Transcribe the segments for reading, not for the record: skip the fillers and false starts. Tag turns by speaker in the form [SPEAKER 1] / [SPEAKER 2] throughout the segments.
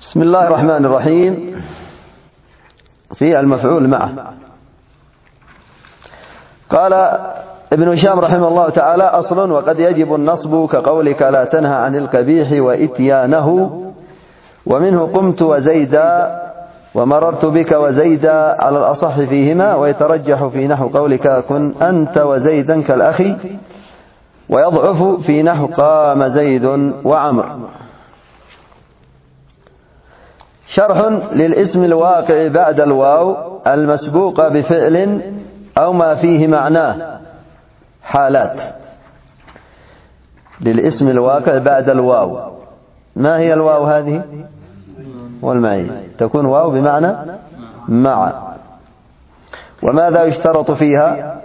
[SPEAKER 1] بسم الله الرحمن الرحيم. في المفعول معه قال ابن هشام رحمه الله تعالى: أصل وقد يجب النصب كقولك لا تنهى عن القبيح وإتيانه، ومنه قمت وزيدا ومررت بك وزيدا على الأصح فيهما، ويترجح في نحو قولك كن أنت وزيدا كالأخي، ويضعف في نحو قام زيد وعمر. شرح للاسم الواقع بعد الواو المسبوق بفعل أو ما فيه معناه. حالات للاسم الواقع بعد الواو. ما هي الواو هذه؟ والمعية. تكون واو بمعنى مع. وماذا يشترط فيها؟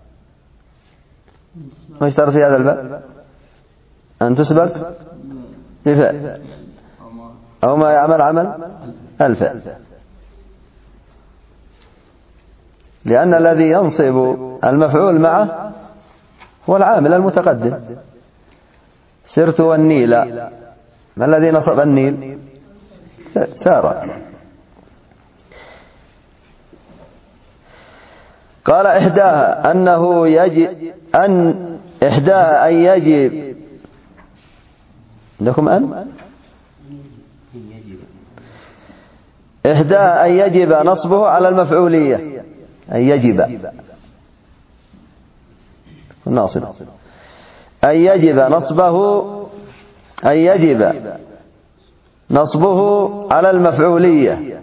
[SPEAKER 1] ما يشترط في هذا الباب؟ أن تسبق بفعل أو ما يعمل عمل الفعل، لأن الذي ينصب المفعول معه هو العامل المتقدم. سرت والنيل، ما الذي نصب النيل؟ سار. قال إحداها أنه يجب إحداها أن يجب. عندكم إحداها أن يجب نصبه على المفعولية. أن يجب ناصب أن يجب نصبه على المفعولية،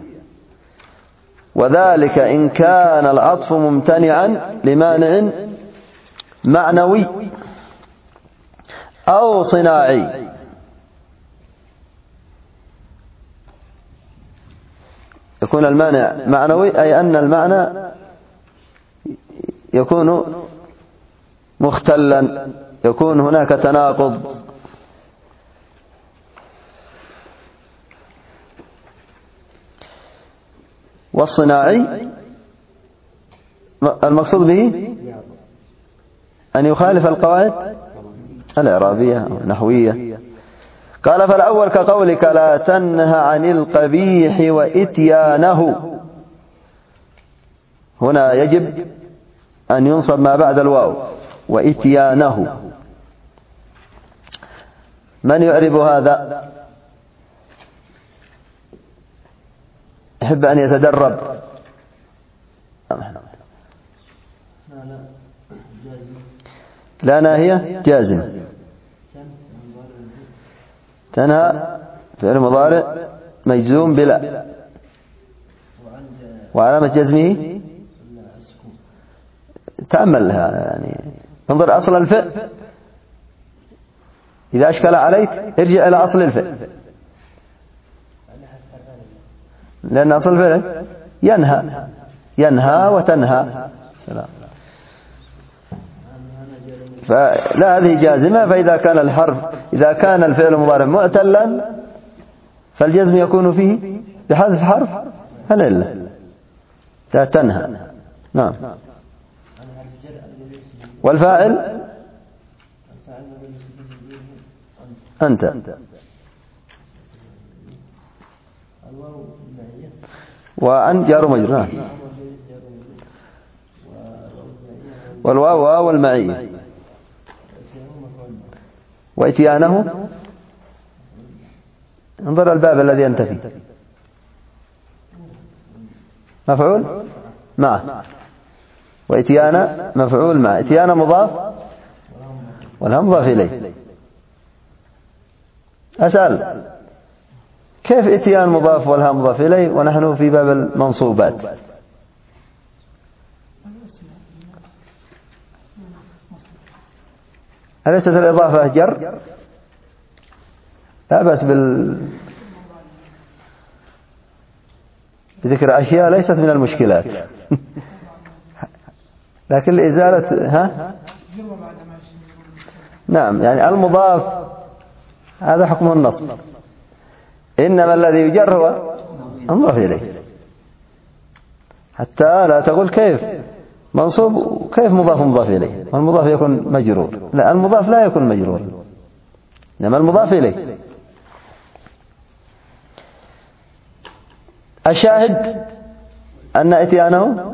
[SPEAKER 1] وذلك إن كان العطف ممتنعا لمانع معنوي أو صناعي. يكون المانع معنوي، أي أن المعنى يكون مختلا، يكون هناك تناقض. والصناعي المقصود به أن يخالف القواعد الإعرابية أو النحوية. قال: فالأول كقولك لا تنهى عن القبيح وإتيانه. هنا يجب أن ينصب ما بعد الواو، وإتيانه. من يعرب هذا؟ يحب أن يتدرب. لا ناهية جازم. تنهى فعل مضارع مجزوم بلا، وعلامة جزمه تأملها، يعني انظر أصل الفعل. إذا أشكل عليك ارجع إلى أصل الفعل، لأن أصل الفعل ينهى وتنهى. فلا هذه جازمة. فإذا كان الفعل المضارع معتلا فالجزم يكون فيه بحذف حرف العلة. تنهى. نعم. والفاعل أنت. وأن جار مجرور. والواو واو المعية. وإتيانه انظر الباب الذي أنت فيه، مفعول معه، وإتيانا مفعول معه. إتيانا مضاف والها مضاف إليه. أسأل: كيف إتيان مضاف والها مضاف إليه ونحن في باب المنصوبات؟ أليست الإضافة جر؟ لا بأس بذكر أشياء ليست من المشكلات. لكن لإزالة نعم، يعني المضاف هذا حكمه النصب، إنما الذي يجر هو مضاف إليه. حتى لا تقول كيف منصوب كيف مضاف إليه، والمضاف يكون مجرور. لا، المضاف لا يكون مجرور، إنما المضاف إليه. الشاهد أن إتيانه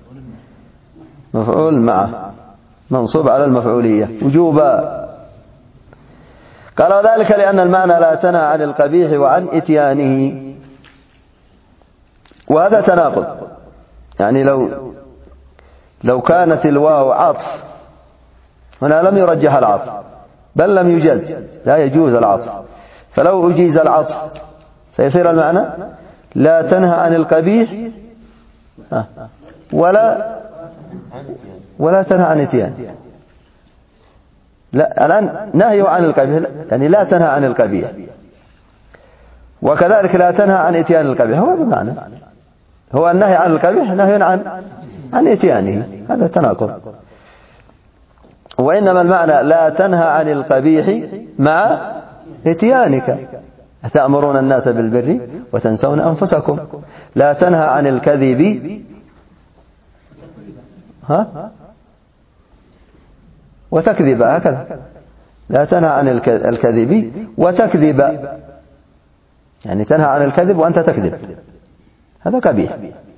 [SPEAKER 1] مفعول معه منصوب على المفعولية وجوبا. قال وذلك لأن المعنى لا تنهى عن القبيح وعن إتيانه، وهذا تناقض. يعني لو كانت الواو عطف هنا لم يرجح العطف بل لم يجز، لا يجوز العطف، فلو أجيز العطف سيصير المعنى لا تنهى عن القبيح ولا تنهى عن إتيان. لا، الآن نهي عن القبيح يعني لا تنهى عن القبيح، وكذلك لا تنهى عن إتيان القبيح، هو بمعنى هو النهي عن القبيح نهي عن إتيانه، هذا تناقض. وإنما المعنى لا تنهى عن القبيح مع إتيانك، أتأمرون الناس بالبر وتنسون أنفسكم. لا تنهى عن الكذب وتكذب، هكذا لا تنهى عن الكذب وتكذب، يعني تنهى عن الكذب وأنت تكذب، هذا قبيح.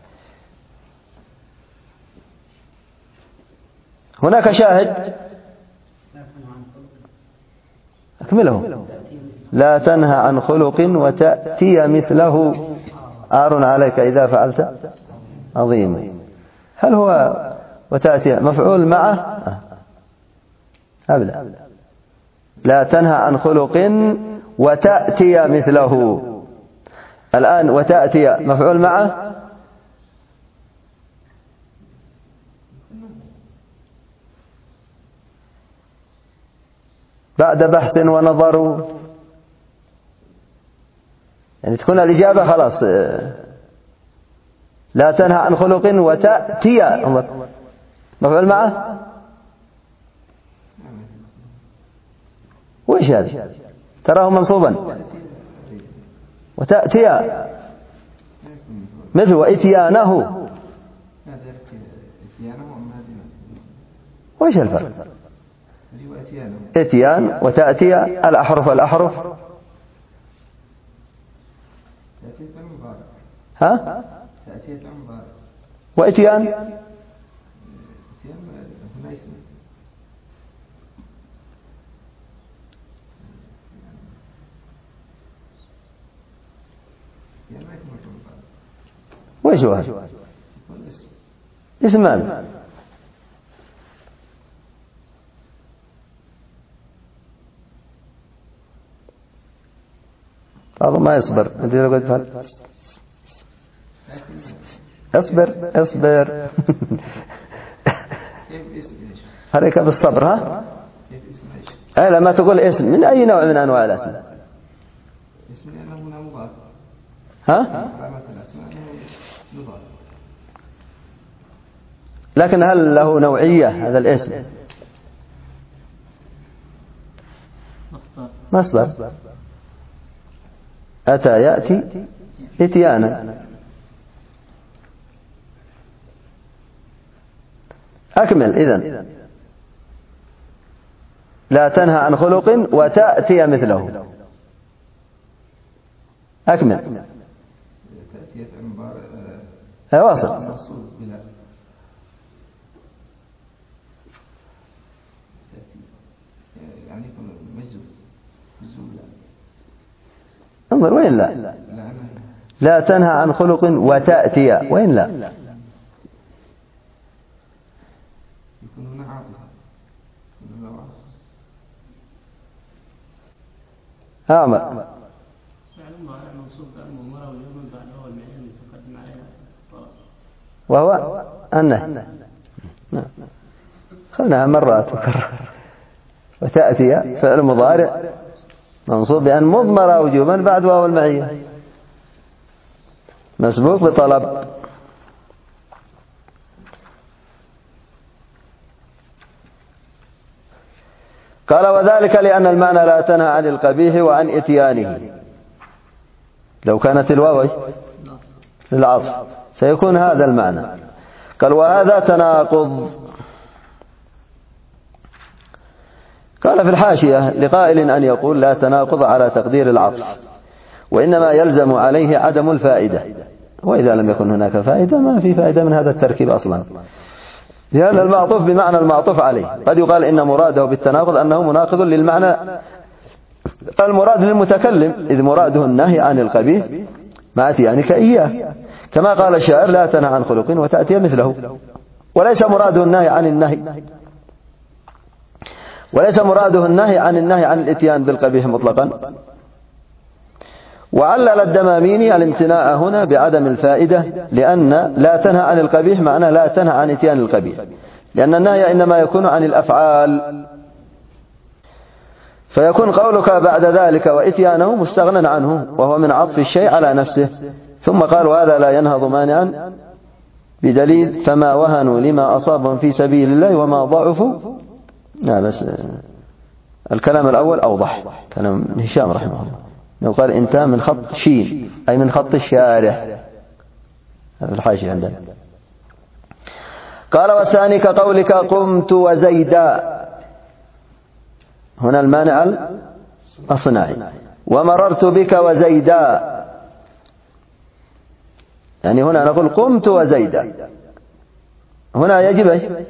[SPEAKER 1] هناك شاهد أكمله: لا تنهى عن خلق وتأتي مثله عار عليك إذا فعلت عظيم. هل هو وتأتي مفعول معه؟ أبدا. لا تنهى عن خلق وتأتي مثله. الآن وتأتي مفعول معه بعد بحث ونظر، يعني تكون الإجابة خلاص لا تنهى عن خلق وتأتي مفعول معه. وإيش هذا؟ تراه منصوبا وتأتي مثل وإتيانه، وإيش الفرق؟ إتيان وتأتي الأحرف وإتيان وإيش هو هذا؟ اسم ماذا؟ بعض ما يصبر، اصبر عليك بالصبر. ها لما تقول اسم من أي نوع من أنواع الاسم؟ لكن هل له نوعية هذا الاسم؟ مصدر أتى يأتي إتيانا. أكمل إذن. لا تنهى عن خلق وتأتي مثله. أكمل. واصل. انظر وين لا تنهى عن خلق وتأتي، وين لا أعمل وهو النهي. خلناها مرات وكرر. وتأتي فعل مضارع منصوب بأن مضمر وجوبا بعد واو المعية مسبوق بطلب. قال وذلك لأن المعنى لا تنهى عن القبيح وعن إتيانه. لو كانت الواو للعطف سيكون هذا المعنى. قال وهذا تناقض. قال في الحاشية لقائل أن يقول لا تناقض على تقدير العطف، وإنما يلزم عليه عدم الفائدة. وإذا لم يكن هناك فائدة ما في فائدة من هذا التركيب أصلا، لأن المعطوف بمعنى المعطوف عليه. قد يقال إن مراده بالتناقض أنه مناقض للمعنى المراد للمتكلم، إذ مراده النهي عن القبيح مع أتيانك إياه، كما قال الشاعر: لا تنهى عن خلق وتأتي مثله. وليس مراده النهي عن النهي عن الإتيان بالقبيح مطلقا. وعلل الدماميني الامتناع هنا بعدم الفائدة، لأن لا تنهى عن القبيح معناه لا تنهى عن إتيان القبيح، لأن النهي إنما يكون عن الأفعال، فيكون قولك بعد ذلك وإتيانه مستغنى عنه، وهو من عطف الشيء على نفسه. ثم قال: وهذا لا ينهض مانعا بدليل فما وهنوا لما أصابهم في سبيل الله وما ضعفوا. بس الكلام الأول أوضح، كلام هشام رحمه الله، لو قال انتهى من خط شين أي من خط الشارح، هذا الحاشية عندنا. قال: والثاني كقولك قمت وزيدا، هنا المانع الصناعي. ومررت بك وزيدا، يعني هنا نقول قمت وزيدا، هنا يجب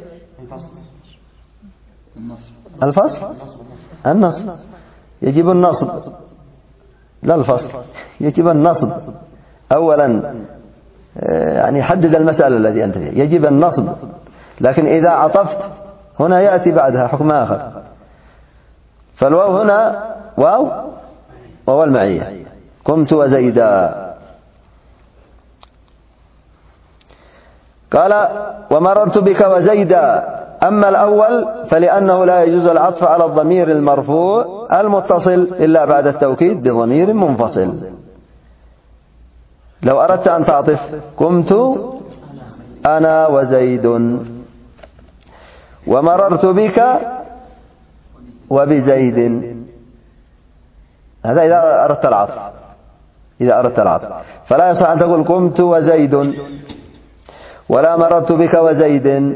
[SPEAKER 1] النصب، يجب النصب لا الفصل، يجب النصب أولا، يعني حدد المسألة التي أنت فيها، يجب النصب. لكن إذا عطفت هنا يأتي بعدها حكم آخر، فالواو هنا واو المعية، قمت وزيدا. قال: ومررت بك وزيدا. أما الأول فلأنه لا يجوز العطف على الضمير المرفوع المتصل إلا بعد التوكيد بضمير منفصل. لو أردت أن تعطف قمت أنا وزيد، ومررت بك وبزيد، هذا إذا أردت العطف، فلا يصح أن تقول قمت وزيد ولا مررت بك وزيد.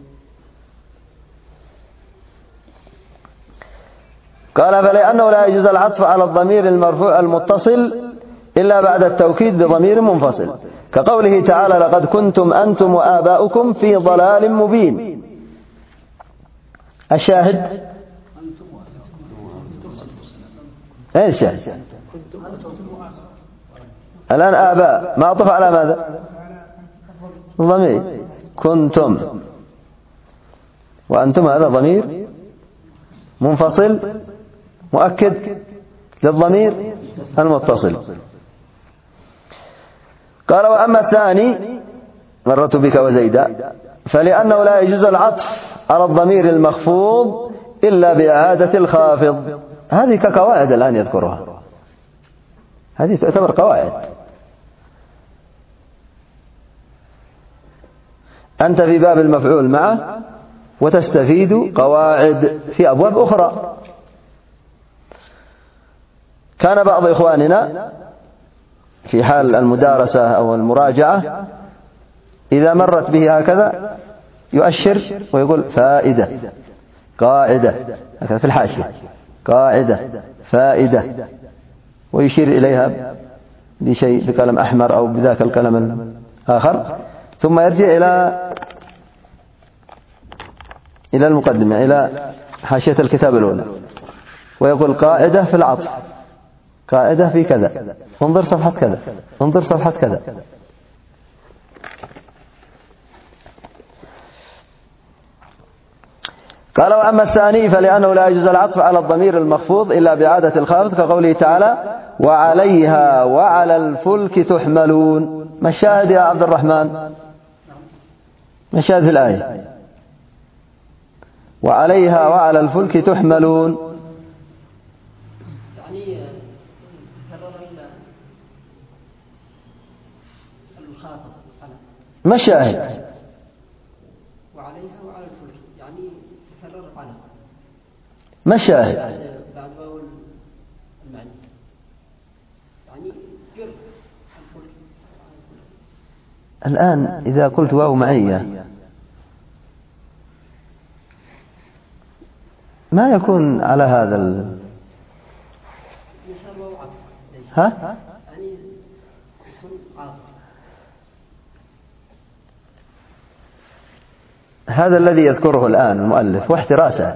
[SPEAKER 1] قال: فلأنه لا يجوز العطف على الضمير المرفوع المتصل إلا بعد التوكيد بضمير منفصل، كقوله تعالى: لقد كنتم أنتم وآباؤكم في ضلال مبين. الشاهد أين الشاهد؟ الآن آباء معطوف على ماذا؟ ضمير كنتم، وأنتم هذا ضمير منفصل مؤكد للضمير المتصل. قال: وأما الثاني مررت بك وزيدا فلأنه لا يجوز العطف على الضمير المخفوض إلا بإعادة الخافض. هذه كقواعد الآن يذكرها، هذه تعتبر قواعد. أنت في باب المفعول معه وتستفيد قواعد في أبواب أخرى. كان بعض إخواننا في حال المدارسة أو المراجعة إذا مرت به هكذا يؤشر ويقول فائدة، قاعدة، هكذا في الحاشية، قاعدة، فائدة، ويشير إليها بشيء بقلم أحمر أو بذاك القلم الآخر، ثم يرجع إلى المقدمة، إلى حاشية الكتاب الأولى، ويقول قاعدة في العطف، قاعدة في كذا، انظر صفحة كذا، انظر صفحة كذا. قال: وأما الثاني فلأنه لا يجوز العطف على الضمير المخفوض إلا بإعادة الخافض، كقوله تعالى: وعليها وعلى الفلك تحملون. ما الشاهد يا عبد الرحمن؟ ما الشاهد في الآية؟ وعليها وعلى الفلك تحملون،
[SPEAKER 2] يعني تكرر الخافض.
[SPEAKER 1] ما الشاهد؟
[SPEAKER 2] وعليها وعلى الفلك يعني تكرر على.
[SPEAKER 1] ما الشاهد؟
[SPEAKER 2] بعد واو المعني يعني جر الفلك.
[SPEAKER 1] الآن إذا قلت واو معية ما يكون على هذا
[SPEAKER 2] ها؟ يعني يكون عاطف.
[SPEAKER 1] هذا الذي يذكره الآن المؤلف واحتراسه.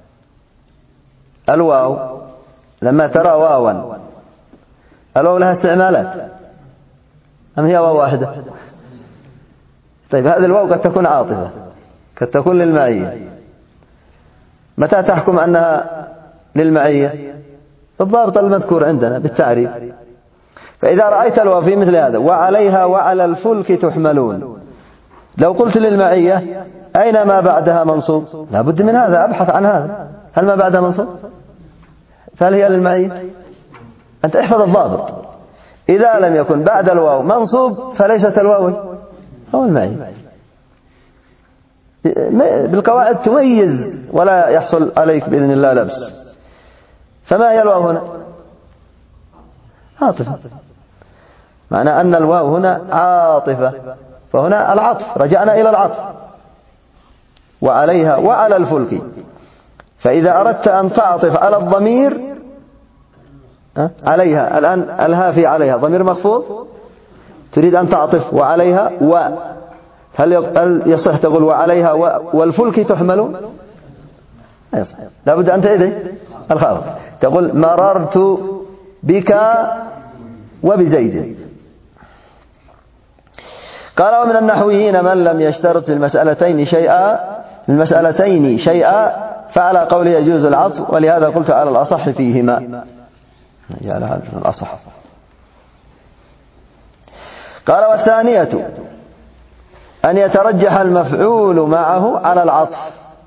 [SPEAKER 1] الواو لما ترى واوا، الواو لها استعمالات أم هي واو واحدة؟ طيب هذه الواو قد تكون عاطفة، قد تكون للمعية. متى تحكم أنها للمعية؟ بالضابط المذكور عندنا بالتعريف. فإذا رأيت الواو في مثل هذا وعليها وعلى الفلك تحملون، لو قلت للمعية أين ما بعدها منصوب؟ لا بد من هذا، أبحث عن هذا، هل ما بعدها منصوب؟ فهل هي للمعية؟ أنت احفظ الضابط. إذا لم يكن بعد الواو منصوب فليست الواو هو المعية. بالقواعد تميز ولا يحصل عليك بإذن الله لبس. فما هي الواو هنا؟ عاطفة، معنى أن الواو هنا عاطفة، فهنا العطف، رجعنا إلى العطف. وعليها وعلى الفلك، فإذا أردت أن تعطف على الضمير عليها، الآن الها في عليها ضمير مخفوض، تريد أن تعطف وعليها هل يصح تقول وعليها والفلك تحمل؟ لا يصح، لا بد أن تعيد الخافض، تقول مررت بك وبزيد. قال ومن النحويين من لم يشترط في المسألتين شيئا فعلى قوله يجوز العطف، ولهذا قلت على الأصح فيهما. جعل هذا الأصح. قال والثانية أن يترجح المفعول معه على العطف،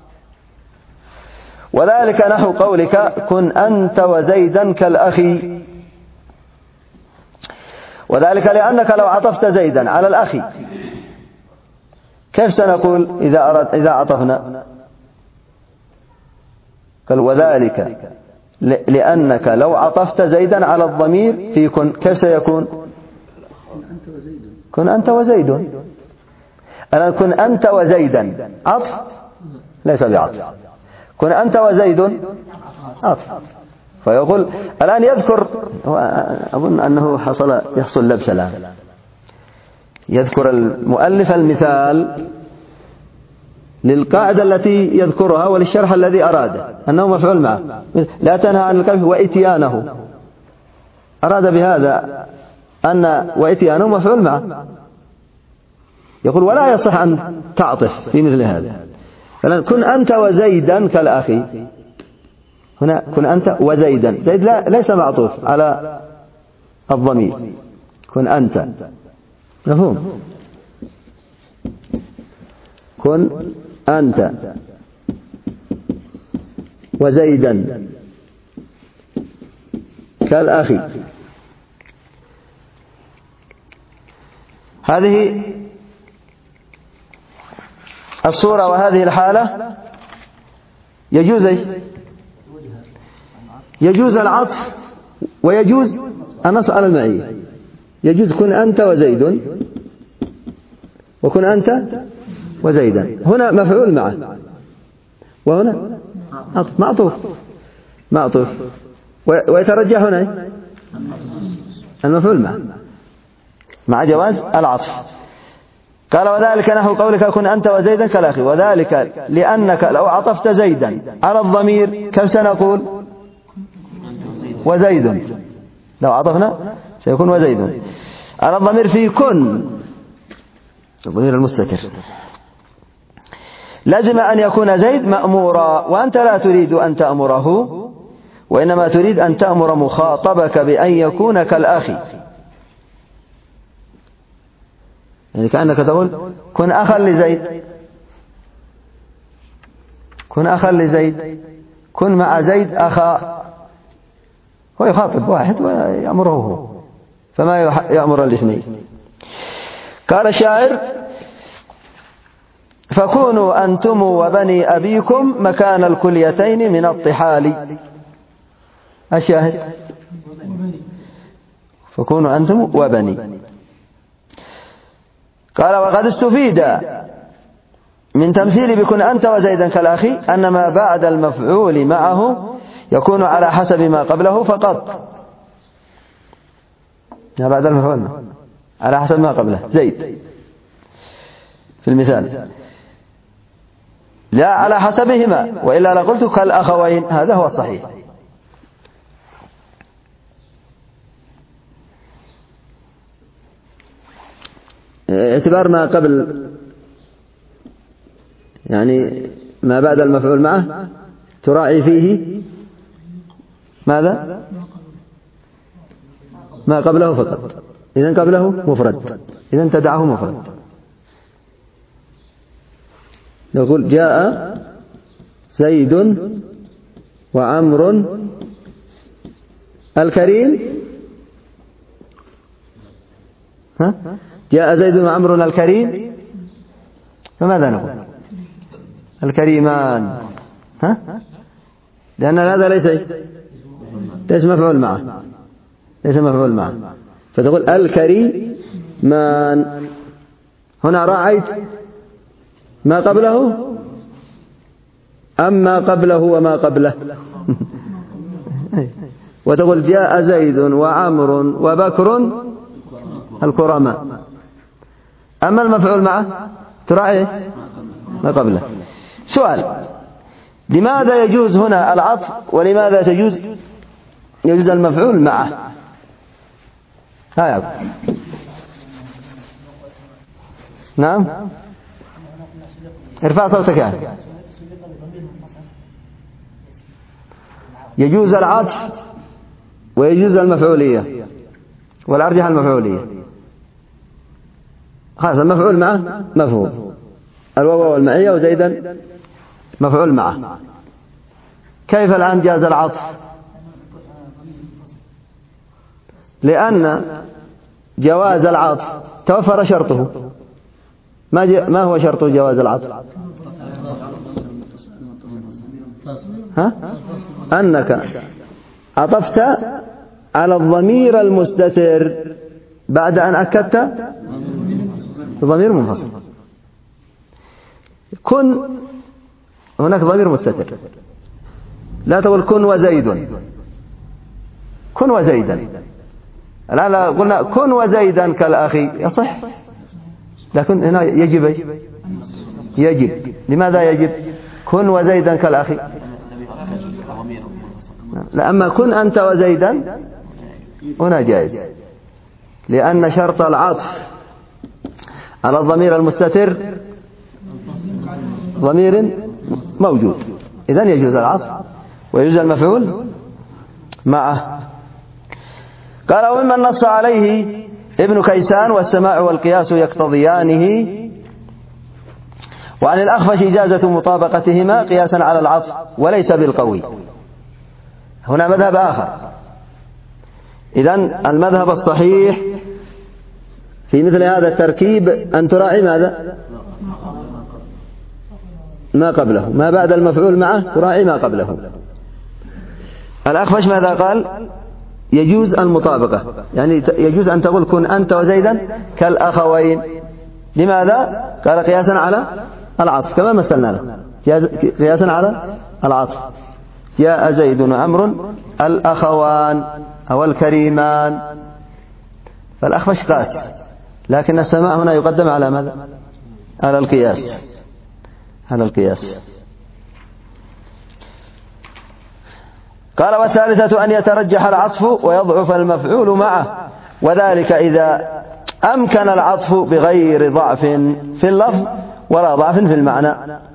[SPEAKER 1] وذلك نحو قولك كن أنت وزيدا كالأخي، وذلك لأنك لو عطفت زيدا على الأخي كيف سنقول إذا عطفنا؟ قال وذلك لأنك لو عطفت زيدا على الضمير في كن كيف سيكون؟ كن أنت وزيد. الآن كن أنت وزيدا عطف ليس بعطف، كن أنت وزيد عطف. فيقول الآن يذكر، أظن أنه يحصل لبس الآن، يذكر المؤلف المثال للقاعدة التي يذكرها وللشرح الذي أراده أنه مفعول معه. لا تنهى عن الكلب وإتيانه، أراد بهذا أن وإتيانه مفعول معه. يقول ولا يصح أن تعطف في مثل هذا. فلن كن أنت وزيدا كالأخي، هنا كن أنت وزيدا، زيد ليس معطوف على الضمير، كن أنت، مفهوم؟ كن أنت وزيدا كالأخي. هذه الصورة وهذه الحالة يجوز العطف ويجوز النص على المعية. يجوز كن أنت وزيد وكن أنت وزيدا، هنا مفعول معه وهنا معطوف ويترجح هنا المفعول معه مع جواز العطف. قال وذلك نحو قولك كن أنت وزيدا كالأخي، وذلك لأنك لو عطفت زيدا على الضمير كيف سنقول؟ وزيد. لو عطفنا سيكون وزيد على الضمير في كن، الضمير المستتر، لازم أن يكون زيد مأمورا، وأنت لا تريد أن تأمره، وإنما تريد أن تأمر مخاطبك بأن يكون كالأخي. يعني كأنك تقول كن أخا لزيد، كن أخا لزيد، كن مع زيد أخا، هو يخاطب واحد ويأمره هو، فما يأمر الاثنين. قال الشاعر فكونوا أنتم وبني أبيكم مكان الكليتين من الطحال. الشاهد فكونوا أنتم وبني. قال وقد استفيد من تمثيل بكن أنت وزيدا كالأخي أن ما بعد المفعول معه يكون على حسب ما قبله فقط. ما بعد المفعول على حسب ما قبله زيد في المثال. لا على حسبهما، وإلا لقلت كالأخوين، هذا هو الصحيح. اعتبار ما قبل يعني ما بعد المفعول معه تراعي فيه ماذا؟ ما قبله فقط، إذن قبله مفرد، إذن تدعه مفرد. نقول جاء زيد وعمر الكريم، جاء زيد وعمر الكريم، فماذا نقول؟ الكريمان، لأن هذا ليس مفعول معه، ليس مفعول معه، فتقول الكريمان. هنا راعيت ما قبله أم ما قبله وما قبله؟ وتقول جاء زيد وعمر وبكر الكرماء. أما المفعول معه تراعي ما قبله. سؤال: لماذا يجوز هنا العطف ولماذا يجوز المفعول معه؟ ها نعم، ارفع صوتك يعني. يجوز العطف ويجوز المفعولية، والأرجح المفعولية. خلاص، المفعول معه مفهوم، الواو والمعية وزيدا مفعول معه. كيف الآن جاز العطف؟ لأن جواز العطف توفر شرطه. ما هو شرط جواز العطف؟ أنك عطفت على الضمير المستتر بعد أن أكدت ضمير منفصل. كن هناك ضمير مستتر، لا تقول كن وزيد، كن وزيدا. الآن قلنا كن وزيدا كالأخي يصح، لكن هنا يجب. لماذا يجب؟ كن وزيدا كالأخي. أما كن أنت وزيدا هنا جائز، لأن شرط العطف على الضمير المستتر ضمير موجود، إذن يجوز العطف ويجوز المفعول معه. قال: وممن نص عليه ابن كيسان والسماع والقياس يقتضيانه، وعن الأخفش إجازة مطابقتهما قياسا على العطف وليس بالقوي. هنا مذهب آخر. إذن المذهب الصحيح في مثل هذا التركيب أن تراعي ماذا؟ ما قبله، ما بعد المفعول معه تراعي ما قبله. الأخفش ماذا قال؟ يجوز المطابقة، يعني يجوز أن تقول كن أنت وزيدا كالأخوين. لماذا؟ قال قياسا على العطف، كما مثلنا له، قياسا على العطف. جاء زيد وعمر الأخوان أو الكريمان، فالأخفش قاس، لكن السماع هنا يقدم على ماذا؟ على القياس، على القياس. قال: والثالثة أن يترجح العطف ويضعف المفعول معه، وذلك إذا أمكن العطف بغير ضعف في اللفظ ولا ضعف في المعنى.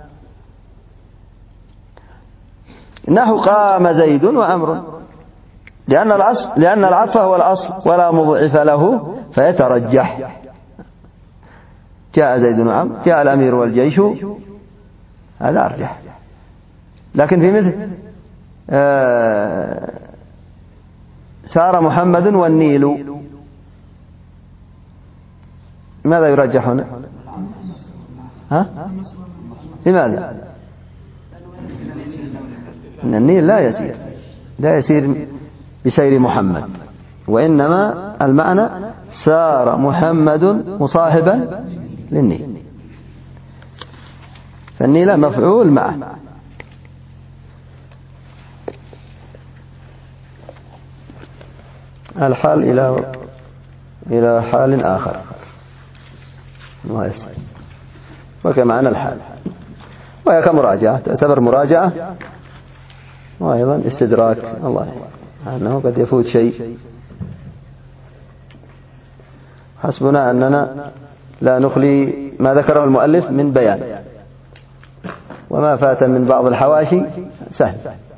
[SPEAKER 1] نحو قام زيد وعمر، لأن العطف هو الأصل ولا مضعف له فيترجح. جاء زيد وعمر، جاء الأمير والجيش، هذا أرجح. لكن في مثل سار محمد والنيل، ماذا يرجح هنا؟ لماذا؟ إن النيل لا يسير بسير محمد، وإنما المعنى سار محمد مصاحبا للنيل، فالنيل مفعول معه. الحال إلى حال آخر وكمعنى الحال. وهي كمراجعة، تعتبر مراجعة وأيضا استدراك. الله أنه قد يفوت شيء. حسبنا أننا لا نخلي ما ذكره المؤلف من بيان، وما فات من بعض الحواشي سهل.